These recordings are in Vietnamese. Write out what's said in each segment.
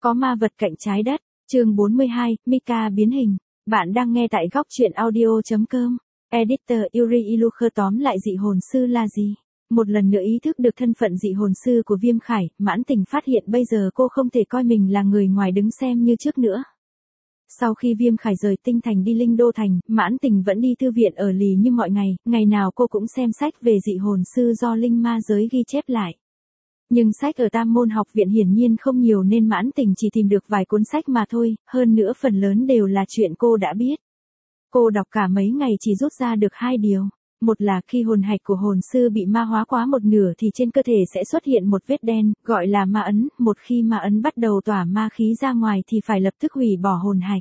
Có ma vật cạnh trái đất, chương 42, Mika biến hình. Bạn đang nghe tại góc truyện audio.com. Editor Yuri Ilucher. Tóm lại dị hồn sư là gì? Một lần nữa ý thức được thân phận dị hồn sư của Viêm Khải, Mãn Tình phát hiện bây giờ cô không thể coi mình là người ngoài đứng xem như trước nữa. Sau khi Viêm Khải rời Tinh Thành đi Linh Đô Thành, Mãn Tình vẫn đi thư viện ở lì như mọi ngày nào cô cũng xem sách về dị hồn sư do linh ma giới ghi chép lại. Nhưng sách ở Tam Môn học viện hiển nhiên không nhiều nên Mãn Tình chỉ tìm được vài cuốn sách mà thôi, hơn nữa phần lớn đều là chuyện cô đã biết. Cô đọc cả mấy ngày chỉ rút ra được hai điều. Một là khi hồn hạch của hồn sư bị ma hóa quá một nửa thì trên cơ thể sẽ xuất hiện một vết đen, gọi là ma ấn, một khi ma ấn bắt đầu tỏa ma khí ra ngoài thì phải lập tức hủy bỏ hồn hạch.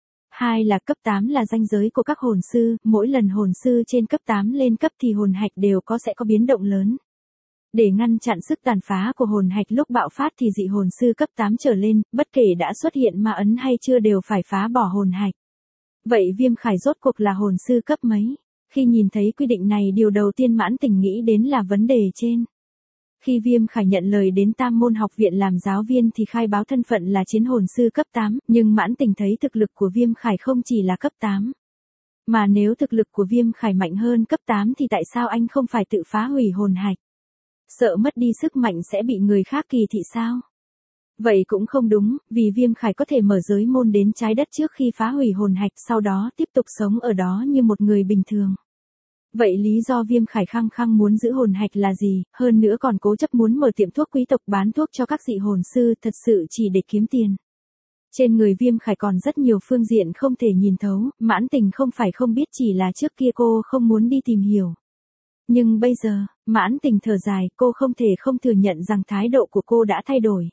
Hai là cấp 8 là ranh giới của các hồn sư, mỗi lần hồn sư trên cấp 8 lên cấp thì hồn hạch đều sẽ có biến động lớn. Để ngăn chặn sức tàn phá của hồn hạch lúc bạo phát thì dị hồn sư cấp 8 trở lên, bất kể đã xuất hiện ma ấn hay chưa đều phải phá bỏ hồn hạch. Vậy Viêm Khải rốt cuộc là hồn sư cấp mấy? Khi nhìn thấy quy định này điều đầu tiên Mãn Tình nghĩ đến là vấn đề trên. Khi Viêm Khải nhận lời đến Tam Môn học viện làm giáo viên thì khai báo thân phận là chiến hồn sư cấp 8, nhưng Mãn Tình thấy thực lực của Viêm Khải không chỉ là cấp 8. Mà nếu thực lực của Viêm Khải mạnh hơn cấp 8 thì tại sao anh không phải tự phá hủy hồn hạch? Sợ mất đi sức mạnh sẽ bị người khác kỳ thị sao? Vậy cũng không đúng, vì Viêm Khải có thể mở giới môn đến trái đất trước khi phá hủy hồn hạch, sau đó tiếp tục sống ở đó như một người bình thường. Vậy lý do Viêm Khải khăng khăng muốn giữ hồn hạch là gì, hơn nữa còn cố chấp muốn mở tiệm thuốc quý tộc bán thuốc cho các dị hồn sư, thật sự chỉ để kiếm tiền. Trên người Viêm Khải còn rất nhiều phương diện không thể nhìn thấu, Mãn Tình không phải không biết, chỉ là trước kia cô không muốn đi tìm hiểu. Nhưng bây giờ, Mãn Tình thở dài, cô không thể không thừa nhận rằng thái độ của cô đã thay đổi.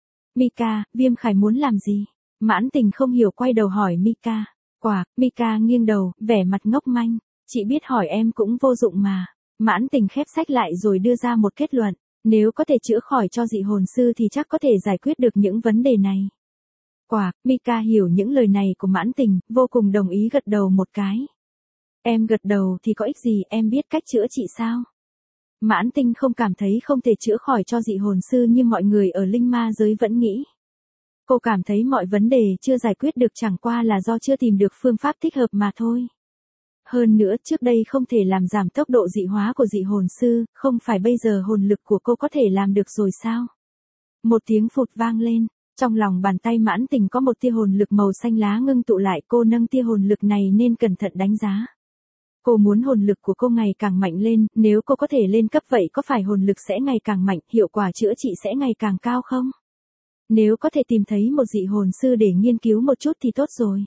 Mika, Viêm Khải muốn làm gì? Mãn Tình không hiểu quay đầu hỏi Mika. Mika nghiêng đầu, vẻ mặt ngốc manh. Chị biết hỏi em cũng vô dụng mà. Mãn Tình khép sách lại rồi đưa ra một kết luận. Nếu có thể chữa khỏi cho dị hồn sư thì chắc có thể giải quyết được những vấn đề này. Mika hiểu những lời này của Mãn Tình, vô cùng đồng ý gật đầu một cái. Em gật đầu thì có ích gì, em biết cách chữa trị sao? Mãn Tình không cảm thấy không thể chữa khỏi cho dị hồn sư như mọi người ở linh ma giới vẫn nghĩ. Cô cảm thấy mọi vấn đề chưa giải quyết được chẳng qua là do chưa tìm được phương pháp thích hợp mà thôi. Hơn nữa trước đây không thể làm giảm tốc độ dị hóa của dị hồn sư, không phải bây giờ hồn lực của cô có thể làm được rồi sao? Một tiếng phụt vang lên, trong lòng bàn tay Mãn Tình có một tia hồn lực màu xanh lá ngưng tụ lại, cô nâng tia hồn lực này nên cẩn thận đánh giá. Cô muốn hồn lực của cô ngày càng mạnh lên, nếu cô có thể lên cấp vậy có phải hồn lực sẽ ngày càng mạnh, hiệu quả chữa trị sẽ ngày càng cao không? Nếu có thể tìm thấy một dị hồn sư để nghiên cứu một chút thì tốt rồi.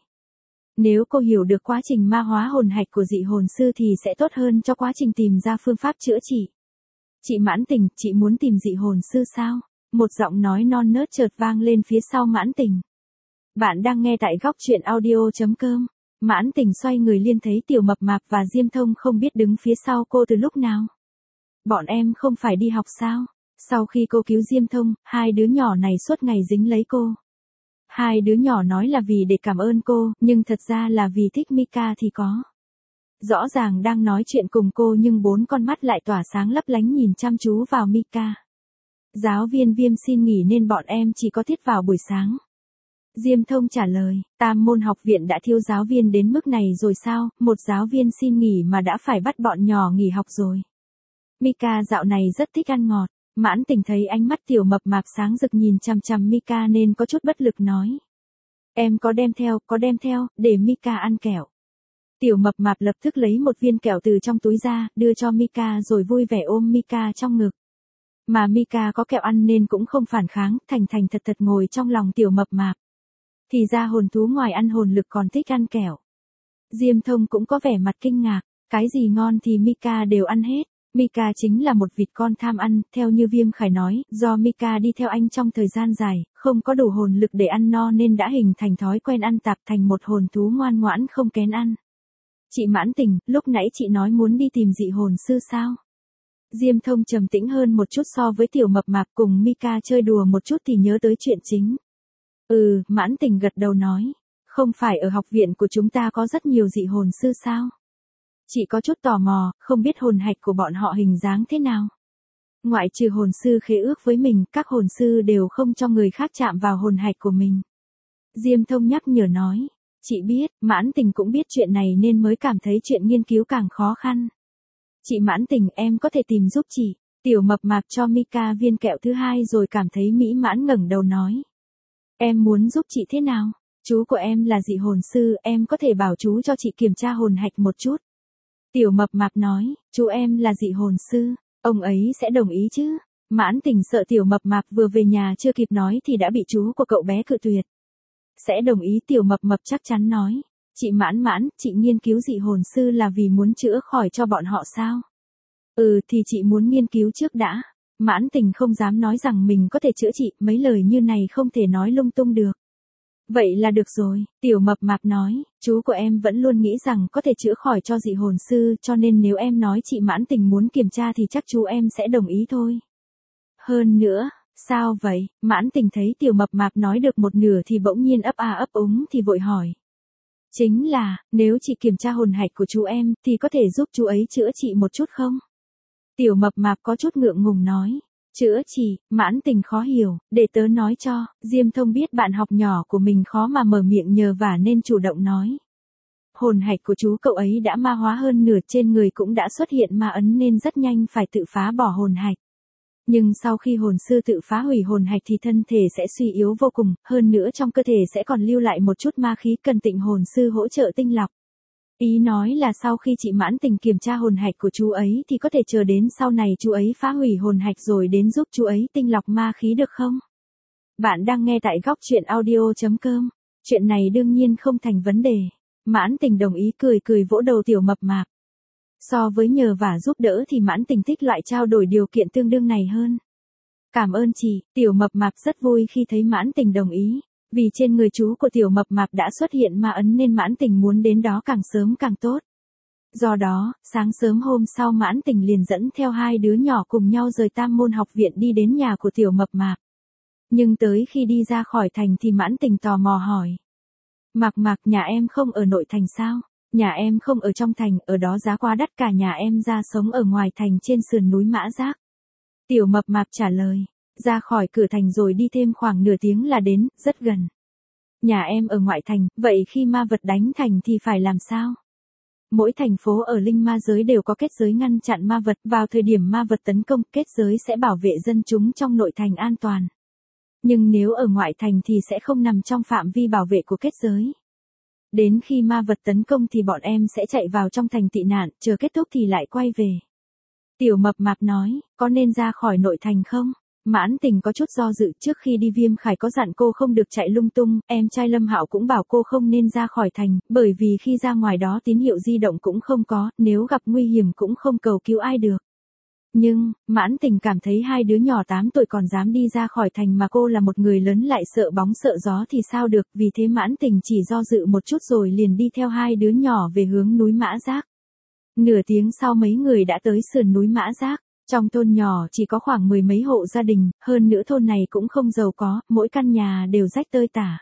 Nếu cô hiểu được quá trình ma hóa hồn hạch của dị hồn sư thì sẽ tốt hơn cho quá trình tìm ra phương pháp chữa trị. Chị Mãn Tình, chị muốn tìm dị hồn sư sao? Một giọng nói non nớt chợt vang lên phía sau Mãn Tình. Bạn đang nghe tại góc truyện audio.com. Mãn Tình xoay người liên thấy Tiểu Mập Mạp và Diêm Thông không biết đứng phía sau cô từ lúc nào. Bọn em không phải đi học sao? Sau khi cô cứu Diêm Thông, hai đứa nhỏ này suốt ngày dính lấy cô. Hai đứa nhỏ nói là vì để cảm ơn cô, nhưng thật ra là vì thích Mika thì có. Rõ ràng đang nói chuyện cùng cô nhưng bốn con mắt lại tỏa sáng lấp lánh nhìn chăm chú vào Mika. Giáo viên Viêm xin nghỉ nên bọn em chỉ có tiết vào buổi sáng. Diêm Thông trả lời, Tam Môn học viện đã thiếu giáo viên đến mức này rồi sao, một giáo viên xin nghỉ mà đã phải bắt bọn nhỏ nghỉ học rồi. Mika dạo này rất thích ăn ngọt. Mãn Tình thấy ánh mắt Tiểu Mập Mạp sáng rực nhìn chằm chằm Mika nên có chút bất lực nói. Em có đem theo, để Mika ăn kẹo. Tiểu Mập Mạp lập tức lấy một viên kẹo từ trong túi ra, đưa cho Mika rồi vui vẻ ôm Mika trong ngực. Mà Mika có kẹo ăn nên cũng không phản kháng, thành thật ngồi trong lòng Tiểu Mập Mạp. Thì ra hồn thú ngoài ăn hồn lực còn thích ăn kẹo. Diêm Thông cũng có vẻ mặt kinh ngạc, cái gì ngon thì Mika đều ăn hết. Mika chính là một vịt con tham ăn, theo như Viêm Khải nói, do Mika đi theo anh trong thời gian dài, không có đủ hồn lực để ăn no nên đã hình thành thói quen ăn tạp thành một hồn thú ngoan ngoãn không kén ăn. Chị Mãn Tình, lúc nãy chị nói muốn đi tìm dị hồn sư sao? Diêm Thông trầm tĩnh hơn một chút so với Tiểu Mập Mạp, cùng Mika chơi đùa một chút thì nhớ tới chuyện chính. Mãn Tình gật đầu nói, không phải ở học viện của chúng ta có rất nhiều dị hồn sư sao? Chị có chút tò mò, không biết hồn hạch của bọn họ hình dáng thế nào? Ngoại trừ hồn sư khế ước với mình, các hồn sư đều không cho người khác chạm vào hồn hạch của mình. Diêm Thông nhắc nhở nói. Chị biết, Mãn Tình cũng biết chuyện này nên mới cảm thấy chuyện nghiên cứu càng khó khăn. Chị Mãn Tình, em có thể tìm giúp chị. Tiểu Mập Mạp cho Mika viên kẹo thứ hai rồi cảm thấy mỹ mãn ngẩng đầu nói. Em muốn giúp chị thế nào? Chú của em là dị hồn sư, em có thể bảo chú cho chị kiểm tra hồn hạch một chút. Tiểu Mập Mạp nói, chú em là dị hồn sư, ông ấy sẽ đồng ý chứ? Mãn Tình sợ Tiểu Mập Mạp vừa về nhà chưa kịp nói thì đã bị chú của cậu bé cự tuyệt. Sẽ đồng ý, Tiểu Mập Mập chắc chắn nói. Chị Mãn, chị nghiên cứu dị hồn sư là vì muốn chữa khỏi cho bọn họ sao? Ừ thì chị muốn nghiên cứu trước đã. Mãn Tình không dám nói rằng mình có thể chữa trị, mấy lời như này không thể nói lung tung được. Vậy là được rồi, Tiểu Mập Mạp nói, chú của em vẫn luôn nghĩ rằng có thể chữa khỏi cho dị hồn sư, cho nên nếu em nói chị Mãn Tình muốn kiểm tra thì chắc chú em sẽ đồng ý thôi. Hơn nữa, sao vậy? Mãn Tình thấy Tiểu Mập Mạp nói được một nửa thì bỗng nhiên ấp a ấp úng thì vội hỏi. Chính là, nếu chị kiểm tra hồn hạch của chú em thì có thể giúp chú ấy chữa trị một chút không? Tiểu Mập Mạp có chút ngượng ngùng nói. Chữa trị, Mãn Tình khó hiểu, để tớ nói cho. Diêm Thông biết bạn học nhỏ của mình khó mà mở miệng nhờ vả nên chủ động nói. Hồn hạch của chú cậu ấy đã ma hóa hơn nửa, trên người cũng đã xuất hiện ma ấn nên rất nhanh phải tự phá bỏ hồn hạch. Nhưng sau khi hồn sư tự phá hủy hồn hạch thì thân thể sẽ suy yếu vô cùng, hơn nữa trong cơ thể sẽ còn lưu lại một chút ma khí, cần Tịnh hồn sư hỗ trợ tinh lọc. Ý nói là sau khi chị Mãn Tình kiểm tra hồn hạch của chú ấy thì có thể chờ đến sau này chú ấy phá hủy hồn hạch rồi đến giúp chú ấy tinh lọc ma khí được không? Bạn đang nghe tại góc truyện audio.com. Chuyện này đương nhiên không thành vấn đề. Mãn Tình đồng ý, cười vỗ đầu Tiểu Mập Mạp. So với nhờ vả giúp đỡ thì Mãn Tình thích loại trao đổi điều kiện tương đương này hơn. Cảm ơn chị, Tiểu Mập Mạp rất vui khi thấy Mãn Tình đồng ý. Vì trên người chú của Tiểu Mập Mạp đã xuất hiện ma ấn nên Mãn Tình muốn đến đó càng sớm càng tốt. Do đó, sáng sớm hôm sau Mãn Tình liền dẫn theo hai đứa nhỏ cùng nhau rời Tam Môn học viện đi đến nhà của Tiểu Mập Mạp. Nhưng tới khi đi ra khỏi thành thì Mãn Tình tò mò hỏi. Mạc, nhà em không ở nội thành sao? Nhà em không ở trong thành, ở đó giá quá đắt, cả nhà em ra sống ở ngoài thành trên sườn núi Mã Giác. Tiểu Mập Mạp trả lời. Ra khỏi cửa thành rồi đi thêm khoảng nửa tiếng là đến, rất gần. Nhà em ở ngoại thành, vậy khi ma vật đánh thành thì phải làm sao? Mỗi thành phố ở linh ma giới đều có kết giới ngăn chặn ma vật, vào thời điểm ma vật tấn công, kết giới sẽ bảo vệ dân chúng trong nội thành an toàn. Nhưng nếu ở ngoại thành thì sẽ không nằm trong phạm vi bảo vệ của kết giới. Đến khi ma vật tấn công thì bọn em sẽ chạy vào trong thành tị nạn, chờ kết thúc thì lại quay về. Tiểu Mập Mạp nói, có nên ra khỏi nội thành không? Mãn Tình có chút do dự, trước khi đi Viêm Khải có dặn cô không được chạy lung tung, em trai Lâm Hạo cũng bảo cô không nên ra khỏi thành, bởi vì khi ra ngoài đó tín hiệu di động cũng không có, nếu gặp nguy hiểm cũng không cầu cứu ai được. Nhưng, Mãn Tình cảm thấy hai đứa nhỏ 8 tuổi còn dám đi ra khỏi thành mà cô là một người lớn lại sợ bóng sợ gió thì sao được, vì thế Mãn Tình chỉ do dự một chút rồi liền đi theo hai đứa nhỏ về hướng núi Mã Giác. Nửa tiếng sau mấy người đã tới sườn núi Mã Giác. Trong thôn nhỏ chỉ có khoảng 10 mấy hộ gia đình, hơn nữa thôn này cũng không giàu có, mỗi căn nhà đều rách tơi tả.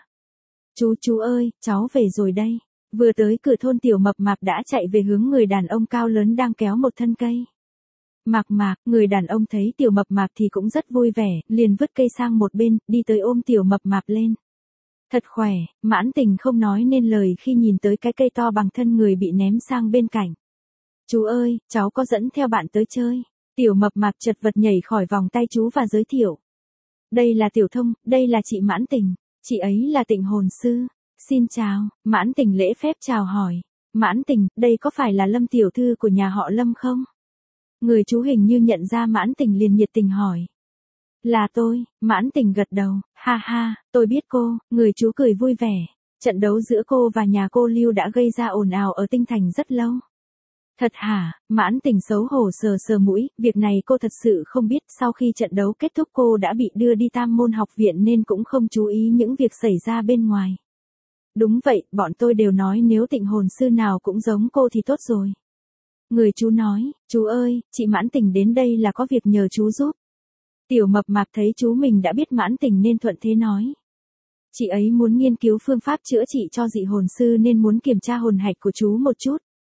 Chú ơi, cháu về rồi đây. Vừa tới cửa thôn Tiểu Mập Mạp đã chạy về hướng người đàn ông cao lớn đang kéo một thân cây. Mạc, người đàn ông thấy Tiểu Mập Mạp thì cũng rất vui vẻ, liền vứt cây sang một bên, đi tới ôm Tiểu Mập Mạp lên. Thật khỏe, Mãn Tình không nói nên lời khi nhìn tới cái cây to bằng thân người bị ném sang bên cạnh. Chú ơi, cháu có dẫn theo bạn tới chơi. Tiểu Mập Mạp chật vật nhảy khỏi vòng tay chú và giới thiệu. Đây là Tiểu Thông, đây là chị Mãn Tình, chị ấy là Tịnh hồn sư. Xin chào, Mãn Tình lễ phép chào hỏi. Mãn Tình, đây có phải là Lâm tiểu thư của nhà họ Lâm không? Người chú hình như nhận ra Mãn Tình liền nhiệt tình hỏi. Là tôi, Mãn Tình gật đầu, ha, tôi biết cô, người chú cười vui vẻ. Trận đấu giữa cô và nhà cô Lưu đã gây ra ồn ào ở Tinh Thành rất lâu. Thật hả? Mãn Tình xấu hổ sờ mũi, việc này cô thật sự không biết, sau khi trận đấu kết thúc cô đã bị đưa đi Tam Môn học viện nên cũng không chú ý những việc xảy ra bên ngoài. Đúng vậy, bọn tôi đều nói nếu Tịnh hồn sư nào cũng giống cô thì tốt rồi. Người chú nói, chú ơi, chị Mãn Tình đến đây là có việc nhờ chú giúp. Tiểu Mập Mạp thấy chú mình đã biết Mãn Tình nên thuận thế nói. Chị ấy muốn nghiên cứu phương pháp chữa trị cho dị hồn sư nên muốn kiểm tra hồn hạch của chú một chút.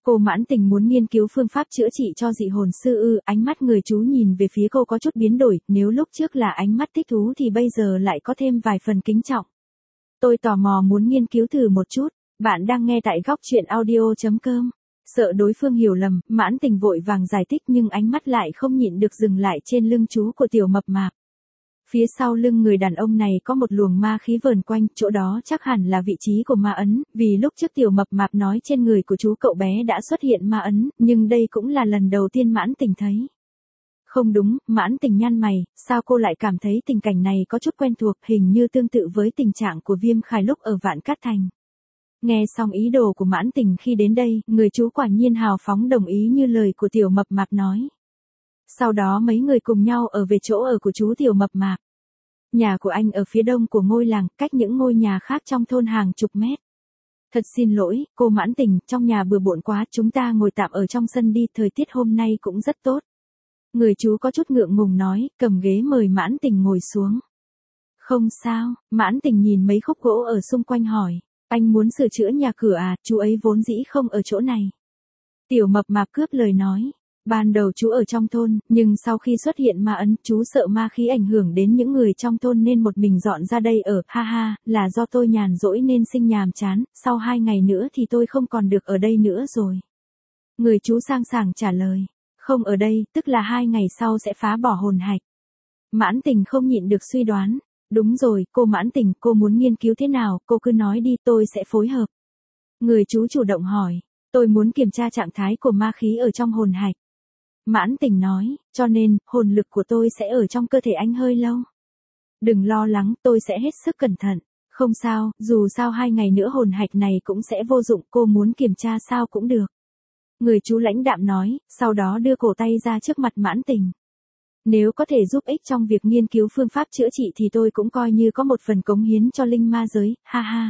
Cô Mãn Tình muốn nghiên cứu phương pháp chữa trị cho dị hồn sư ư? Ánh mắt người chú nhìn về phía cô có chút biến đổi, nếu lúc trước là ánh mắt thích thú thì bây giờ lại có thêm vài phần kính trọng. Tôi tò mò muốn nghiên cứu thử một chút. Bạn đang nghe tại góc truyện audio.com. Sợ đối phương hiểu lầm, Mãn Tình vội vàng giải thích nhưng ánh mắt lại không nhịn được dừng lại trên lưng chú của tiểu mập mạp. Phía sau lưng người đàn ông này có một luồng ma khí vờn quanh, chỗ đó chắc hẳn là vị trí của ma ấn, vì lúc trước tiểu mập mạp nói trên người của chú cậu bé đã xuất hiện ma ấn, nhưng đây cũng là lần đầu tiên Mãn Tình thấy. Không đúng, Mãn Tình nhăn mày, sao cô lại cảm thấy tình cảnh này có chút quen thuộc, hình như tương tự với tình trạng của Viêm Khải lúc ở Vạn Cát Thành. Nghe xong ý đồ của Mãn Tình khi đến đây, người chú quả nhiên hào phóng đồng ý như lời của tiểu mập mạp nói. Sau đó mấy người cùng nhau ở về chỗ ở của chú tiểu mập mạp. Nhà của anh ở phía đông của ngôi làng, cách những ngôi nhà khác trong thôn hàng chục mét. Thật xin lỗi, cô Mãn Tình, trong nhà bừa bộn quá, chúng ta ngồi tạm ở trong sân đi, thời tiết hôm nay cũng rất tốt. Người chú có chút ngượng ngùng nói, cầm ghế mời Mãn Tình ngồi xuống. Không sao, Mãn Tình nhìn mấy khúc gỗ ở xung quanh hỏi, anh muốn sửa chữa nhà cửa à, chú ấy vốn dĩ không ở chỗ này. Tiểu mập mạp cướp lời nói. Ban đầu chú ở trong thôn, nhưng sau khi xuất hiện ma ấn, chú sợ ma khí ảnh hưởng đến những người trong thôn nên một mình dọn ra đây ở, ha ha, là do tôi nhàn rỗi nên sinh nhàm chán, sau 2 ngày nữa thì tôi không còn được ở đây nữa rồi. Người chú sang sảng trả lời, không ở đây, tức là 2 ngày sau sẽ phá bỏ hồn hạch. Mãn Tình không nhịn được suy đoán, đúng rồi, cô Mãn Tình, cô muốn nghiên cứu thế nào, cô cứ nói đi, tôi sẽ phối hợp. Người chú chủ động hỏi, tôi muốn kiểm tra trạng thái của ma khí ở trong hồn hạch. Mãn Tình nói, cho nên, hồn lực của tôi sẽ ở trong cơ thể anh hơi lâu. Đừng lo lắng, tôi sẽ hết sức cẩn thận. Không sao, dù sao 2 ngày nữa hồn hạch này cũng sẽ vô dụng, cô muốn kiểm tra sao cũng được. Người chú lãnh đạm nói, sau đó đưa cổ tay ra trước mặt Mãn Tình. Nếu có thể giúp ích trong việc nghiên cứu phương pháp chữa trị thì tôi cũng coi như có một phần cống hiến cho linh ma giới, ha ha.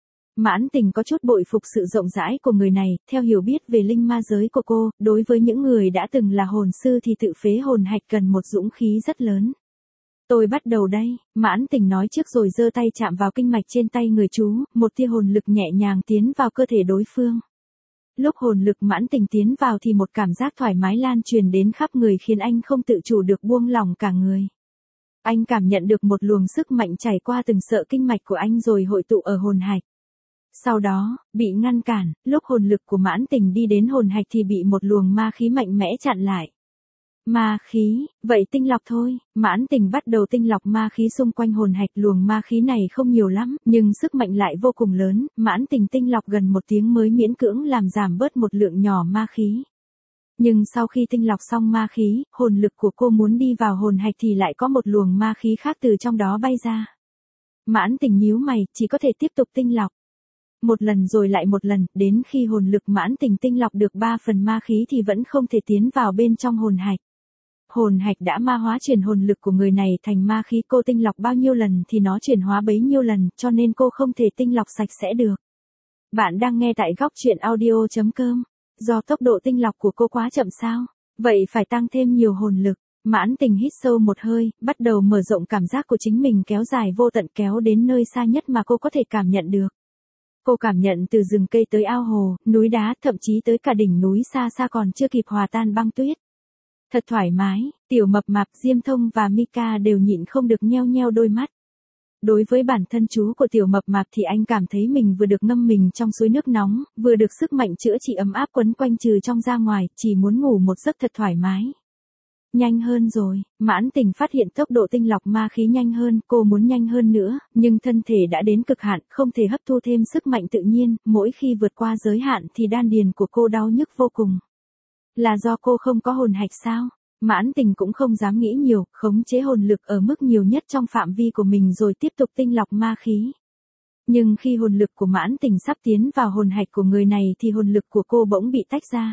Mãn Tình có chút bội phục sự rộng rãi của người này, theo hiểu biết về linh ma giới của cô, đối với những người đã từng là hồn sư thì tự phế hồn hạch cần một dũng khí rất lớn. Tôi bắt đầu đây, Mãn Tình nói trước rồi giơ tay chạm vào kinh mạch trên tay người chú, một tia hồn lực nhẹ nhàng tiến vào cơ thể đối phương. Lúc hồn lực Mãn Tình tiến vào thì một cảm giác thoải mái lan truyền đến khắp người khiến anh không tự chủ được buông lỏng cả người. Anh cảm nhận được một luồng sức mạnh chảy qua từng sợi kinh mạch của anh rồi hội tụ ở hồn hạch. Sau đó, bị ngăn cản, lúc hồn lực của Mãn Tình đi đến hồn hạch thì bị một luồng ma khí mạnh mẽ chặn lại. Ma khí, vậy tinh lọc thôi, Mãn Tình bắt đầu tinh lọc ma khí xung quanh hồn hạch, luồng ma khí này không nhiều lắm, nhưng sức mạnh lại vô cùng lớn, Mãn Tình tinh lọc gần 1 tiếng mới miễn cưỡng làm giảm bớt một lượng nhỏ ma khí. Nhưng sau khi tinh lọc xong ma khí, hồn lực của cô muốn đi vào hồn hạch thì lại có một luồng ma khí khác từ trong đó bay ra. Mãn Tình nhíu mày, chỉ có thể tiếp tục tinh lọc. Một lần rồi lại một lần, đến khi hồn lực Mãn Tình tinh lọc được 3 phần ma khí thì vẫn không thể tiến vào bên trong hồn hạch. Hồn hạch đã ma hóa chuyển hồn lực của người này thành ma khí, cô tinh lọc bao nhiêu lần thì nó chuyển hóa bấy nhiêu lần, cho nên cô không thể tinh lọc sạch sẽ được. Bạn đang nghe tại góc truyện audio.com. Do tốc độ tinh lọc của cô quá chậm sao? Vậy phải tăng thêm nhiều hồn lực. Mãn Tình hít sâu một hơi, bắt đầu mở rộng cảm giác của chính mình kéo dài vô tận, kéo đến nơi xa nhất mà cô có thể cảm nhận được. Cô cảm nhận từ rừng cây tới ao hồ, núi đá, thậm chí tới cả đỉnh núi xa xa còn chưa kịp hòa tan băng tuyết. Thật thoải mái, tiểu mập mạp, Diêm Thông và Mika đều nhịn không được nheo nheo đôi mắt. Đối với bản thân chú của tiểu mập mạp thì anh cảm thấy mình vừa được ngâm mình trong suối nước nóng, vừa được sức mạnh chữa trị ấm áp quấn quanh trừ trong ra ngoài, chỉ muốn ngủ một giấc thật thoải mái. Nhanh hơn rồi, Mãn Tình phát hiện tốc độ tinh lọc ma khí nhanh hơn, cô muốn nhanh hơn nữa, nhưng thân thể đã đến cực hạn, không thể hấp thu thêm sức mạnh tự nhiên, mỗi khi vượt qua giới hạn thì đan điền của cô đau nhức vô cùng. Là do cô không có hồn hạch sao? Mãn Tình cũng không dám nghĩ nhiều, khống chế hồn lực ở mức nhiều nhất trong phạm vi của mình rồi tiếp tục tinh lọc ma khí. Nhưng khi hồn lực của Mãn Tình sắp tiến vào hồn hạch của người này thì hồn lực của cô bỗng bị tách ra.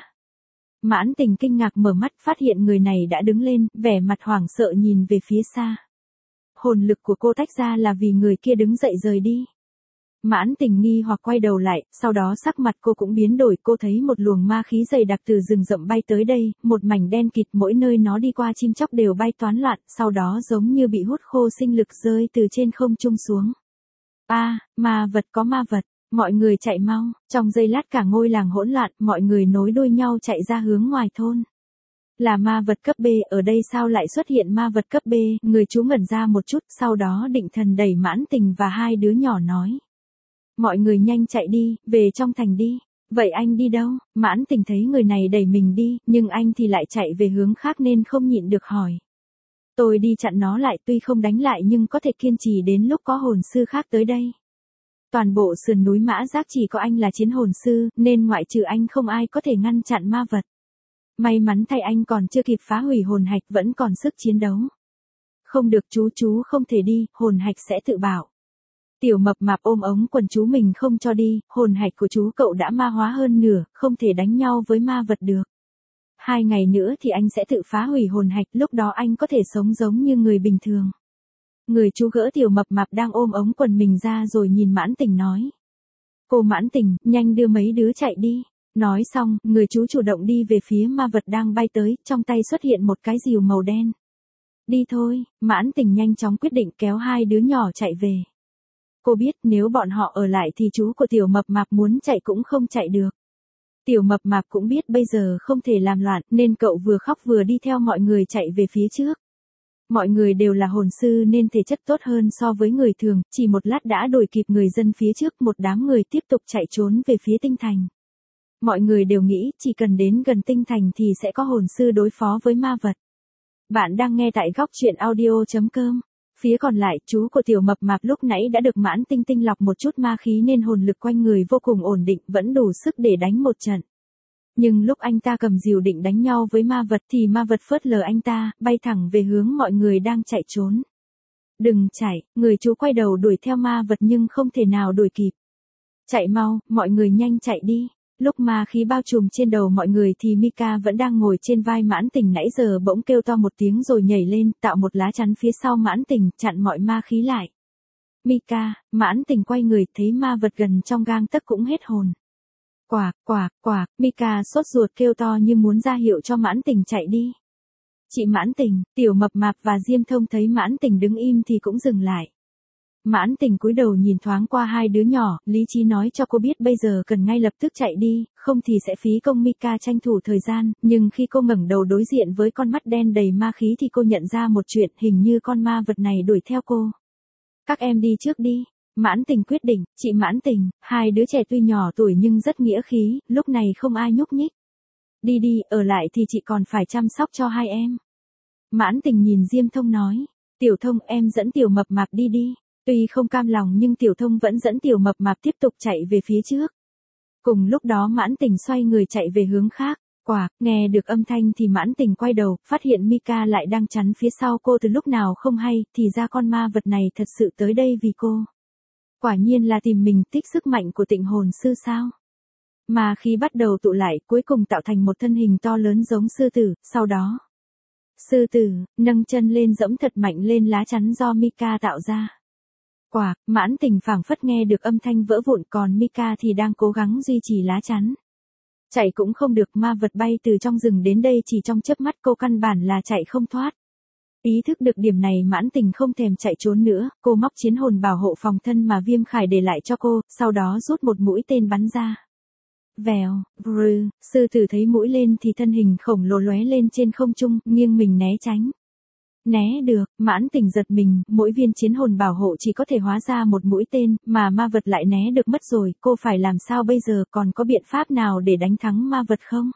Mãn Tình kinh ngạc mở mắt, phát hiện người này đã đứng lên, vẻ mặt hoảng sợ nhìn về phía xa. Hồn lực của cô tách ra là vì người kia đứng dậy rời đi. Mãn Tình nghi hoặc quay đầu lại, sau đó sắc mặt cô cũng biến đổi, cô thấy một luồng ma khí dày đặc từ rừng rậm bay tới đây, một mảnh đen kịt, mỗi nơi nó đi qua chim chóc đều bay toán loạn, sau đó giống như bị hút khô sinh lực rơi từ trên không trung xuống. Ma vật, có ma vật. Mọi người chạy mau, trong giây lát cả ngôi làng hỗn loạn, mọi người nối đuôi nhau chạy ra hướng ngoài thôn. Là ma vật cấp B, ở đây sao lại xuất hiện ma vật cấp B, người chú ngẩn ra một chút, sau đó định thần đẩy Mãn Tình và hai đứa nhỏ nói. Mọi người nhanh chạy đi, về trong thành đi. Vậy anh đi đâu? Mãn Tình thấy người này đẩy mình đi, nhưng anh thì lại chạy về hướng khác nên không nhịn được hỏi. Tôi đi chặn nó lại, tuy không đánh lại nhưng có thể kiên trì đến lúc có hồn sư khác tới đây. Toàn bộ sườn núi Mã Giác chỉ có anh là chiến hồn sư, nên ngoại trừ anh không ai có thể ngăn chặn ma vật. May mắn thay anh còn chưa kịp phá hủy hồn hạch, vẫn còn sức chiến đấu. Không được chú không thể đi, hồn hạch sẽ tự bảo. Tiểu Mập Mạp ôm ống quần chú mình không cho đi, hồn hạch của chú cậu đã ma hóa hơn nửa, không thể đánh nhau với ma vật được. 2 ngày nữa thì anh sẽ tự phá hủy hồn hạch, lúc đó anh có thể sống giống như người bình thường. Người chú gỡ Tiểu Mập Mạp đang ôm ống quần mình ra rồi nhìn Mãn Tình nói. Cô Mãn Tình, nhanh đưa mấy đứa chạy đi. Nói xong, người chú chủ động đi về phía ma vật đang bay tới, trong tay xuất hiện một cái rìu màu đen. Đi thôi, Mãn Tình nhanh chóng quyết định kéo hai đứa nhỏ chạy về. Cô biết nếu bọn họ ở lại thì chú của Tiểu Mập Mạp muốn chạy cũng không chạy được. Tiểu Mập Mạp cũng biết bây giờ không thể làm loạn nên cậu vừa khóc vừa đi theo mọi người chạy về phía trước. Mọi người đều là hồn sư nên thể chất tốt hơn so với người thường, chỉ một lát đã đuổi kịp người dân phía trước, một đám người tiếp tục chạy trốn về phía tinh thành. Mọi người đều nghĩ chỉ cần đến gần tinh thành thì sẽ có hồn sư đối phó với ma vật. Bạn đang nghe tại góc truyện audio.com. Phía còn lại, chú của Tiểu Mập Mạp lúc nãy đã được Mãn Tinh tinh lọc một chút ma khí nên hồn lực quanh người vô cùng ổn định, vẫn đủ sức để đánh một trận. Nhưng lúc anh ta cầm rìu định đánh nhau với ma vật thì ma vật phớt lờ anh ta, bay thẳng về hướng mọi người đang chạy trốn. Đừng chạy, người chú quay đầu đuổi theo ma vật nhưng không thể nào đuổi kịp. Chạy mau, mọi người nhanh chạy đi. Lúc ma khí bao trùm trên đầu mọi người thì Mika vẫn đang ngồi trên vai Mãn Tình nãy giờ bỗng kêu to một tiếng rồi nhảy lên, tạo một lá chắn phía sau Mãn Tình, chặn mọi ma khí lại. Mika, Mãn Tình quay người, thấy ma vật gần trong gang tấc cũng hết hồn. Quạc, Mika sốt ruột kêu to như muốn ra hiệu cho Mãn Tình chạy đi. Chị Mãn Tình, Tiểu Mập Mạp và Diêm Thông thấy Mãn Tình đứng im thì cũng dừng lại. Mãn Tình cúi đầu nhìn thoáng qua hai đứa nhỏ, lý trí nói cho cô biết bây giờ cần ngay lập tức chạy đi, không thì sẽ phí công. Mika tranh thủ thời gian, nhưng khi cô ngẩng đầu đối diện với con mắt đen đầy ma khí thì cô nhận ra một chuyện, hình như con ma vật này đuổi theo cô. Các em đi trước đi. Mãn Tình quyết định, chị Mãn Tình, hai đứa trẻ tuy nhỏ tuổi nhưng rất nghĩa khí, lúc này không ai nhúc nhích. Đi, ở lại thì chị còn phải chăm sóc cho hai em. Mãn Tình nhìn Diêm Thông nói, Tiểu Thông em dẫn Tiểu Mập Mạp đi đi. Tuy không cam lòng nhưng Tiểu Thông vẫn dẫn Tiểu Mập Mạp tiếp tục chạy về phía trước. Cùng lúc đó Mãn Tình xoay người chạy về hướng khác. Nghe được âm thanh thì Mãn Tình quay đầu, phát hiện Mika lại đang chắn phía sau cô từ lúc nào không hay, thì ra con ma vật này thật sự tới đây vì cô. Quả nhiên là tìm mình, tích sức mạnh của Tịnh hồn sư sao? Mà khi bắt đầu tụ lại, cuối cùng tạo thành một thân hình to lớn giống sư tử, sau đó. Sư tử, nâng chân lên giẫm thật mạnh lên lá chắn do Mika tạo ra. Mãn Tình phảng phất nghe được âm thanh vỡ vụn, còn Mika thì đang cố gắng duy trì lá chắn. Chạy cũng không được, ma vật bay từ trong rừng đến đây chỉ trong chớp mắt, cô căn bản là chạy không thoát. Ý thức được điểm này Mãn Tình không thèm chạy trốn nữa, cô móc chiến hồn bảo hộ phòng thân mà Viêm Khải để lại cho cô, sau đó rút một mũi tên bắn ra. Vèo, sư tử thấy mũi lên thì thân hình khổng lồ lóe lên trên không trung, nghiêng mình né tránh. Né được, Mãn Tình giật mình, mỗi viên chiến hồn bảo hộ chỉ có thể hóa ra một mũi tên, mà ma vật lại né được mất rồi, cô phải làm sao bây giờ, còn có biện pháp nào để đánh thắng ma vật không?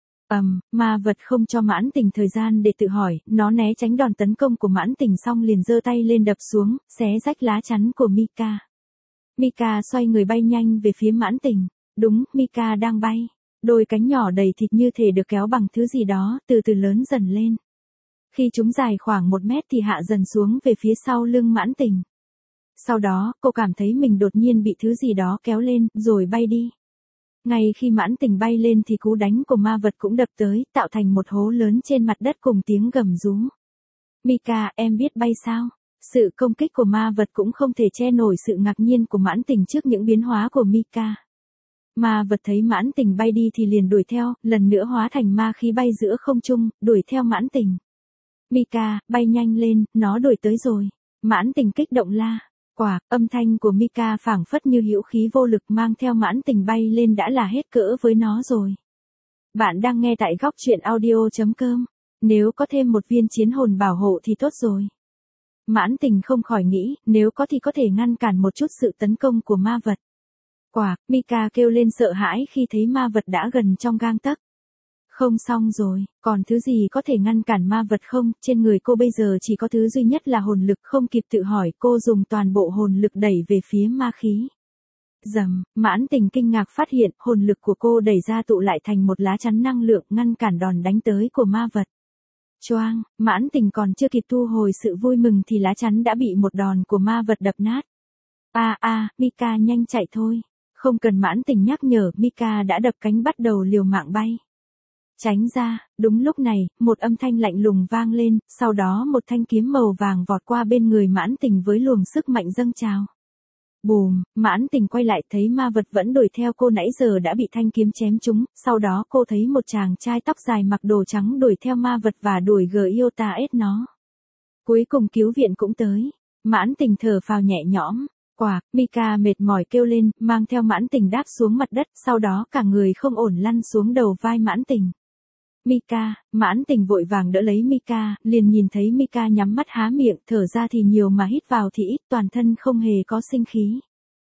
Ma vật không cho Mãn Tình thời gian để tự hỏi, nó né tránh đòn tấn công của Mãn Tình xong liền giơ tay lên đập xuống, xé rách lá chắn của Mika. Mika xoay người bay nhanh về phía Mãn Tình. Đúng, Mika đang bay. Đôi cánh nhỏ đầy thịt như thể được kéo bằng thứ gì đó, từ từ lớn dần lên. Khi chúng dài khoảng 1 mét thì hạ dần xuống về phía sau lưng Mãn Tình. Sau đó, cô cảm thấy mình đột nhiên bị thứ gì đó kéo lên, rồi bay đi. Ngay khi Mãn Tình bay lên thì cú đánh của ma vật cũng đập tới, tạo thành một hố lớn trên mặt đất cùng tiếng gầm rú. Mika, em biết bay sao? Sự công kích của ma vật cũng không thể che nổi sự ngạc nhiên của Mãn Tình trước những biến hóa của Mika. Ma vật thấy Mãn Tình bay đi thì liền đuổi theo, lần nữa hóa thành ma khí bay giữa không trung, đuổi theo Mãn Tình. Mika, bay nhanh lên, nó đuổi tới rồi. Mãn Tình kích động la. Quả, âm thanh của Mika phảng phất như hữu khí vô lực mang theo Mãn Tình bay lên đã là hết cỡ với nó rồi. Bạn đang nghe tại góc truyện audio.com. Nếu có thêm một viên chiến hồn bảo hộ thì tốt rồi. Mãn Tình không khỏi nghĩ, nếu có thì có thể ngăn cản một chút sự tấn công của ma vật. Quả, Mika kêu lên sợ hãi khi thấy ma vật đã gần trong gang tấc. Không xong rồi, còn thứ gì có thể ngăn cản ma vật không? Trên người cô bây giờ chỉ có thứ duy nhất là hồn lực, không kịp tự hỏi, cô dùng toàn bộ hồn lực đẩy về phía ma khí. Rầm, Mãn Tình kinh ngạc phát hiện hồn lực của cô đẩy ra tụ lại thành một lá chắn năng lượng ngăn cản đòn đánh tới của ma vật. Choang, Mãn Tình còn chưa kịp thu hồi sự vui mừng thì lá chắn đã bị một đòn của ma vật đập nát. Mika nhanh chạy thôi. Không cần Mãn Tình nhắc nhở, Mika đã đập cánh bắt đầu liều mạng bay. Tránh ra, đúng lúc này, một âm thanh lạnh lùng vang lên, sau đó một thanh kiếm màu vàng vọt qua bên người Mãn Tình với luồng sức mạnh dâng trào. Bùm, Mãn Tình quay lại thấy ma vật vẫn đuổi theo cô nãy giờ đã bị thanh kiếm chém trúng, sau đó cô thấy một chàng trai tóc dài mặc đồ trắng đuổi theo ma vật và đuổi Giota ết nó. Cuối cùng cứu viện cũng tới. Mãn Tình thở phào nhẹ nhõm. Quả, Mika mệt mỏi kêu lên, mang theo Mãn Tình đáp xuống mặt đất, sau đó cả người không ổn lăn xuống đầu vai Mãn Tình. Mika, Mãn Tình vội vàng đỡ lấy Mika, liền nhìn thấy Mika nhắm mắt há miệng, thở ra thì nhiều mà hít vào thì ít, toàn thân không hề có sinh khí.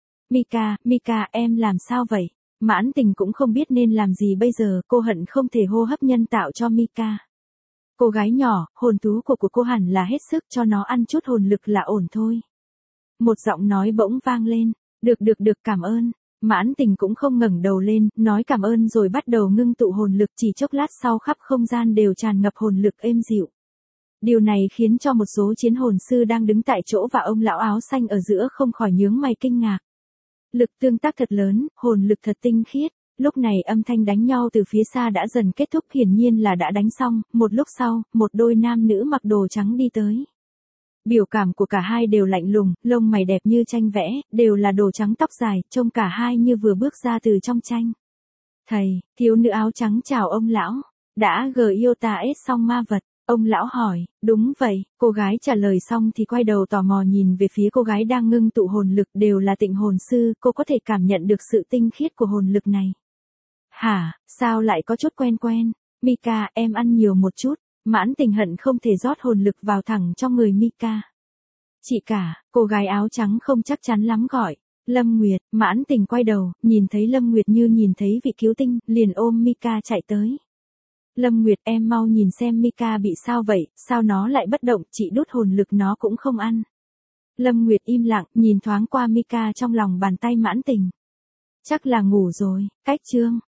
Mika, em làm sao vậy? Mãn Tình cũng không biết nên làm gì bây giờ, cô hận không thể hô hấp nhân tạo cho Mika. Cô gái nhỏ, hồn thú của cô hẳn là hết sức, cho nó ăn chút hồn lực là ổn thôi. Một giọng nói bỗng vang lên, được, cảm ơn. Mãn Tình cũng không ngẩng đầu lên, nói cảm ơn rồi bắt đầu ngưng tụ hồn lực, chỉ chốc lát sau khắp không gian đều tràn ngập hồn lực êm dịu. Điều này khiến cho một số chiến hồn sư đang đứng tại chỗ và ông lão áo xanh ở giữa không khỏi nhướng mày kinh ngạc. Lực tương tác thật lớn, hồn lực thật tinh khiết. Lúc này âm thanh đánh nhau từ phía xa đã dần kết thúc, hiển nhiên là đã đánh xong, một lúc sau, một đôi nam nữ mặc đồ trắng đi tới. Biểu cảm của cả hai đều lạnh lùng, lông mày đẹp như tranh vẽ, đều là đồ trắng tóc dài, trông cả hai như vừa bước ra từ trong tranh. Thầy, thiếu nữ áo trắng chào ông lão. Đã Giota ết xong ma vật? Ông lão hỏi. Đúng vậy, cô gái trả lời xong thì quay đầu tò mò nhìn về phía cô gái đang ngưng tụ hồn lực, đều là tịnh hồn sư, cô có thể cảm nhận được sự tinh khiết của hồn lực này. Hả, sao lại có chút quen? Mika, em ăn nhiều một chút. Mãn Tình hận không thể rót hồn lực vào thẳng trong người Mika. Chị cả, cô gái áo trắng không chắc chắn lắm gọi. Lâm Nguyệt, Mãn Tình quay đầu, nhìn thấy Lâm Nguyệt như nhìn thấy vị cứu tinh, liền ôm Mika chạy tới. Lâm Nguyệt, em mau nhìn xem Mika bị sao vậy, sao nó lại bất động, chị đút hồn lực nó cũng không ăn. Lâm Nguyệt im lặng, nhìn thoáng qua Mika trong lòng bàn tay Mãn Tình. Chắc là ngủ rồi, cách chương.